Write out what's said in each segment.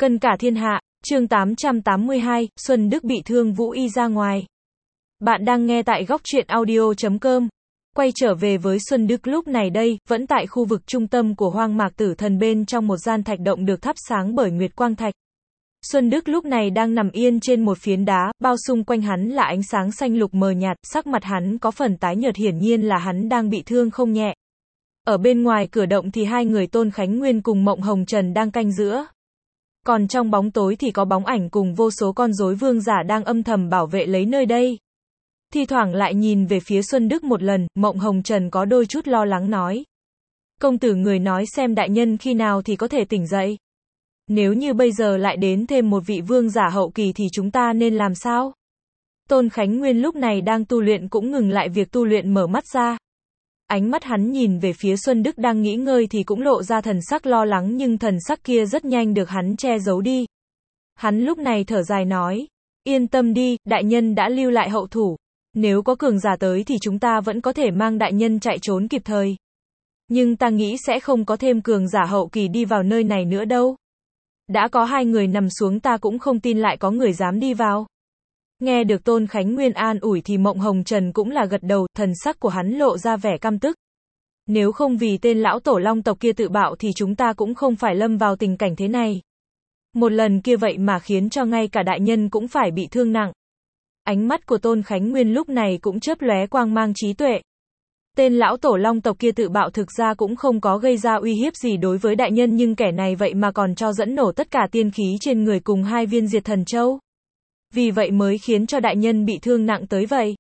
Cân cả thiên hạ, chương 882, Xuân Đức bị thương Vũ Y ra ngoài. Bạn đang nghe tại góc truyện audio.com. Quay trở về với Xuân Đức lúc này đây, vẫn tại khu vực trung tâm của hoang mạc tử thần bên trong một gian thạch động được thắp sáng bởi nguyệt quang thạch. Xuân Đức lúc này đang nằm yên trên một phiến đá, bao xung quanh hắn là ánh sáng xanh lục mờ nhạt, sắc mặt hắn có phần tái nhợt hiển nhiên là hắn đang bị thương không nhẹ. Ở bên ngoài cửa động thì hai người Tôn Khánh Nguyên cùng Mộng Hồng Trần đang canh giữa. Còn trong bóng tối thì có bóng ảnh cùng vô số con rối vương giả đang âm thầm bảo vệ lấy nơi đây. Thi thoảng lại nhìn về phía Xuân Đức một lần, Mộng Hồng Trần có đôi chút lo lắng nói. Công tử người nói xem đại nhân khi nào thì có thể tỉnh dậy. Nếu như bây giờ lại đến thêm một vị vương giả hậu kỳ thì chúng ta nên làm sao? Tôn Khánh Nguyên lúc này đang tu luyện cũng ngừng lại việc tu luyện mở mắt ra. Ánh mắt hắn nhìn về phía Xuân Đức đang nghỉ ngơi thì cũng lộ ra thần sắc lo lắng nhưng thần sắc kia rất nhanh được hắn che giấu đi. Hắn lúc này thở dài nói, yên tâm đi, đại nhân đã lưu lại hậu thủ. Nếu có cường giả tới thì chúng ta vẫn có thể mang đại nhân chạy trốn kịp thời. Nhưng ta nghĩ sẽ không có thêm cường giả hậu kỳ đi vào nơi này nữa đâu. Đã có hai người nằm xuống ta cũng không tin lại có người dám đi vào. Nghe được Tôn Khánh Nguyên an ủi thì Mộng Hồng Trần cũng là gật đầu, thần sắc của hắn lộ ra vẻ căm tức. Nếu không vì tên lão tổ long tộc kia tự bạo thì chúng ta cũng không phải lâm vào tình cảnh thế này. Một lần kia vậy mà khiến cho ngay cả đại nhân cũng phải bị thương nặng. Ánh mắt của Tôn Khánh Nguyên lúc này cũng chớp lóe quang mang trí tuệ. Tên lão tổ long tộc kia tự bạo thực ra cũng không có gây ra uy hiếp gì đối với đại nhân nhưng kẻ này vậy mà còn cho dẫn nổ tất cả tiên khí trên người cùng hai viên diệt thần châu. Vì vậy mới khiến cho đại nhân bị thương nặng tới vậy.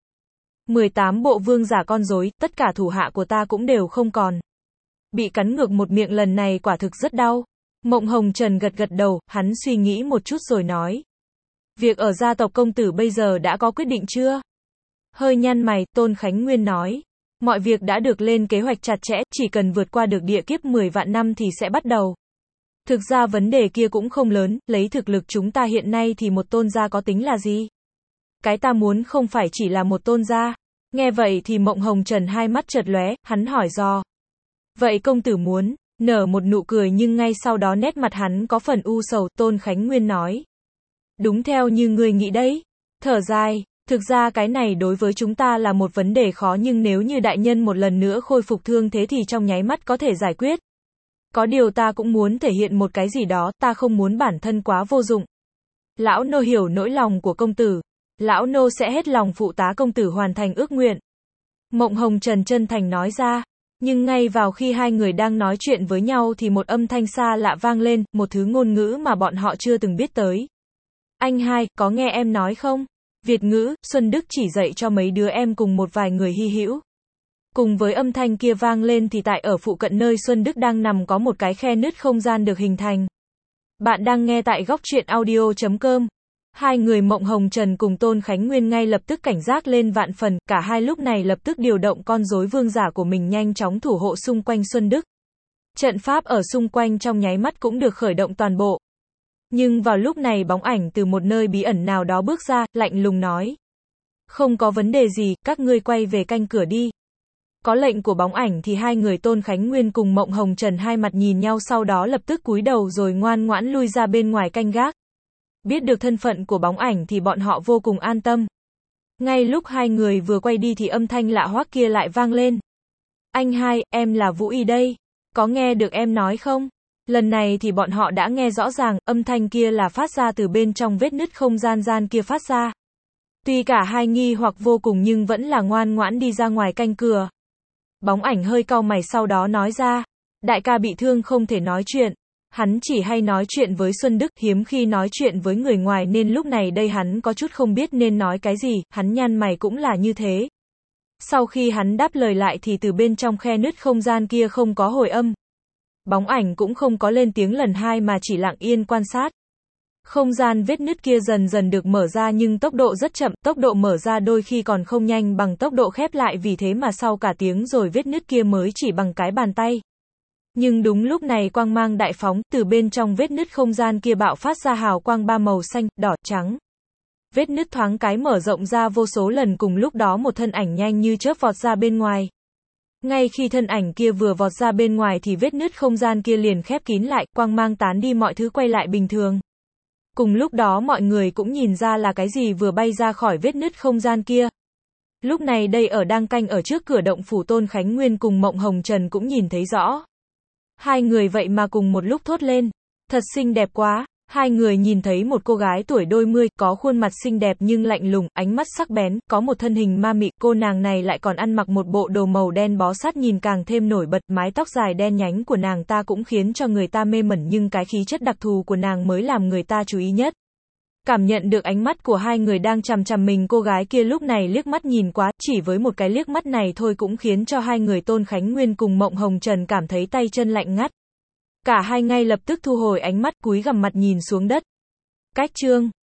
18 bộ vương giả con rối, tất cả thủ hạ của ta cũng đều không còn. Bị cắn ngược một miệng lần này quả thực rất đau. Mộng Hồng Trần gật gật đầu, hắn suy nghĩ một chút rồi nói. Việc ở gia tộc công tử bây giờ đã có quyết định chưa? Hơi nhăn mày, Tôn Khánh Nguyên nói. Mọi việc đã được lên kế hoạch chặt chẽ, chỉ cần vượt qua được địa kiếp 10 vạn năm thì sẽ bắt đầu. Thực ra vấn đề kia cũng không lớn, lấy thực lực chúng ta hiện nay thì một tôn gia có tính là gì? Cái ta muốn không phải chỉ là một tôn gia. Nghe vậy thì Mộng Hồng Trần hai mắt chợt lóe, hắn hỏi do. Vậy công tử muốn, nở một nụ cười nhưng ngay sau đó nét mặt hắn có phần u sầu, Tôn Khánh Nguyên nói. Đúng theo như ngươi nghĩ đấy. Thở dài, thực ra cái này đối với chúng ta là một vấn đề khó nhưng nếu như đại nhân một lần nữa khôi phục thương thế thì trong nháy mắt có thể giải quyết. Có điều ta cũng muốn thể hiện một cái gì đó, ta không muốn bản thân quá vô dụng. Lão nô hiểu nỗi lòng của công tử. Lão nô sẽ hết lòng phụ tá công tử hoàn thành ước nguyện. Mộng Hồng Trần chân thành nói ra. Nhưng ngay vào khi hai người đang nói chuyện với nhau thì một âm thanh xa lạ vang lên, một thứ ngôn ngữ mà bọn họ chưa từng biết tới. Anh hai, có nghe em nói không? Việt ngữ, Xuân Đức chỉ dạy cho mấy đứa em cùng một vài người hy hữu. Cùng với âm thanh kia vang lên thì tại ở phụ cận nơi Xuân Đức đang nằm có một cái khe nứt không gian được hình thành. Bạn đang nghe tại góc truyện audio.com. Hai người Mộng Hồng Trần cùng Tôn Khánh Nguyên ngay lập tức cảnh giác lên vạn phần, cả hai lúc này lập tức điều động con rối vương giả của mình nhanh chóng thủ hộ xung quanh Xuân Đức. Trận pháp ở xung quanh trong nháy mắt cũng được khởi động toàn bộ. Nhưng vào lúc này bóng ảnh từ một nơi bí ẩn nào đó bước ra, lạnh lùng nói. Không có vấn đề gì, các ngươi quay về canh cửa đi. Có lệnh của bóng ảnh thì hai người Tôn Khánh Nguyên cùng Mộng Hồng Trần hai mặt nhìn nhau sau đó lập tức cúi đầu rồi ngoan ngoãn lui ra bên ngoài canh gác. Biết được thân phận của bóng ảnh thì bọn họ vô cùng an tâm. Ngay lúc hai người vừa quay đi thì âm thanh lạ hoắc kia lại vang lên. Anh hai, em là Vũ Y đây. Có nghe được em nói không? Lần này thì bọn họ đã nghe rõ ràng, âm thanh kia là phát ra từ bên trong vết nứt không gian kia phát ra. Tuy cả hai nghi hoặc vô cùng nhưng vẫn là ngoan ngoãn đi ra ngoài canh cửa. Bóng ảnh hơi cau mày sau đó nói ra. Đại ca bị thương không thể nói chuyện. Hắn chỉ hay nói chuyện với Xuân Đức, hiếm khi nói chuyện với người ngoài nên lúc này đây hắn có chút không biết nên nói cái gì, hắn nhăn mày cũng là như thế. Sau khi hắn đáp lời lại thì từ bên trong khe nứt không gian kia không có hồi âm. Bóng ảnh cũng không có lên tiếng lần hai mà chỉ lặng yên quan sát. Không gian vết nứt kia dần dần được mở ra nhưng tốc độ rất chậm, tốc độ mở ra đôi khi còn không nhanh bằng tốc độ khép lại vì thế mà sau cả tiếng rồi vết nứt kia mới chỉ bằng cái bàn tay. Nhưng đúng lúc này quang mang đại phóng, từ bên trong vết nứt không gian kia bạo phát ra hào quang ba màu xanh, đỏ, trắng. Vết nứt thoáng cái mở rộng ra vô số lần cùng lúc đó một thân ảnh nhanh như chớp vọt ra bên ngoài. Ngay khi thân ảnh kia vừa vọt ra bên ngoài thì vết nứt không gian kia liền khép kín lại, quang mang tán đi mọi thứ quay lại bình thường. Cùng lúc đó mọi người cũng nhìn ra là cái gì vừa bay ra khỏi vết nứt không gian kia. Lúc này đây ở đang canh ở trước cửa động phủ Tôn Khánh Nguyên cùng Mộng Hồng Trần cũng nhìn thấy rõ. Hai người vậy mà cùng một lúc thốt lên. Thật xinh đẹp quá. Hai người nhìn thấy một cô gái tuổi đôi mươi, có khuôn mặt xinh đẹp nhưng lạnh lùng, ánh mắt sắc bén, có một thân hình ma mị, cô nàng này lại còn ăn mặc một bộ đồ màu đen bó sát nhìn càng thêm nổi bật, mái tóc dài đen nhánh của nàng ta cũng khiến cho người ta mê mẩn nhưng cái khí chất đặc thù của nàng mới làm người ta chú ý nhất. Cảm nhận được ánh mắt của hai người đang chằm chằm mình, cô gái kia lúc này liếc mắt nhìn quá, chỉ với một cái liếc mắt này thôi cũng khiến cho hai người Tôn Khánh Nguyên cùng Mộng Hồng Trần cảm thấy tay chân lạnh ngắt. Cả hai ngay lập tức thu hồi ánh mắt, cúi gằm mặt nhìn xuống đất. Cách chương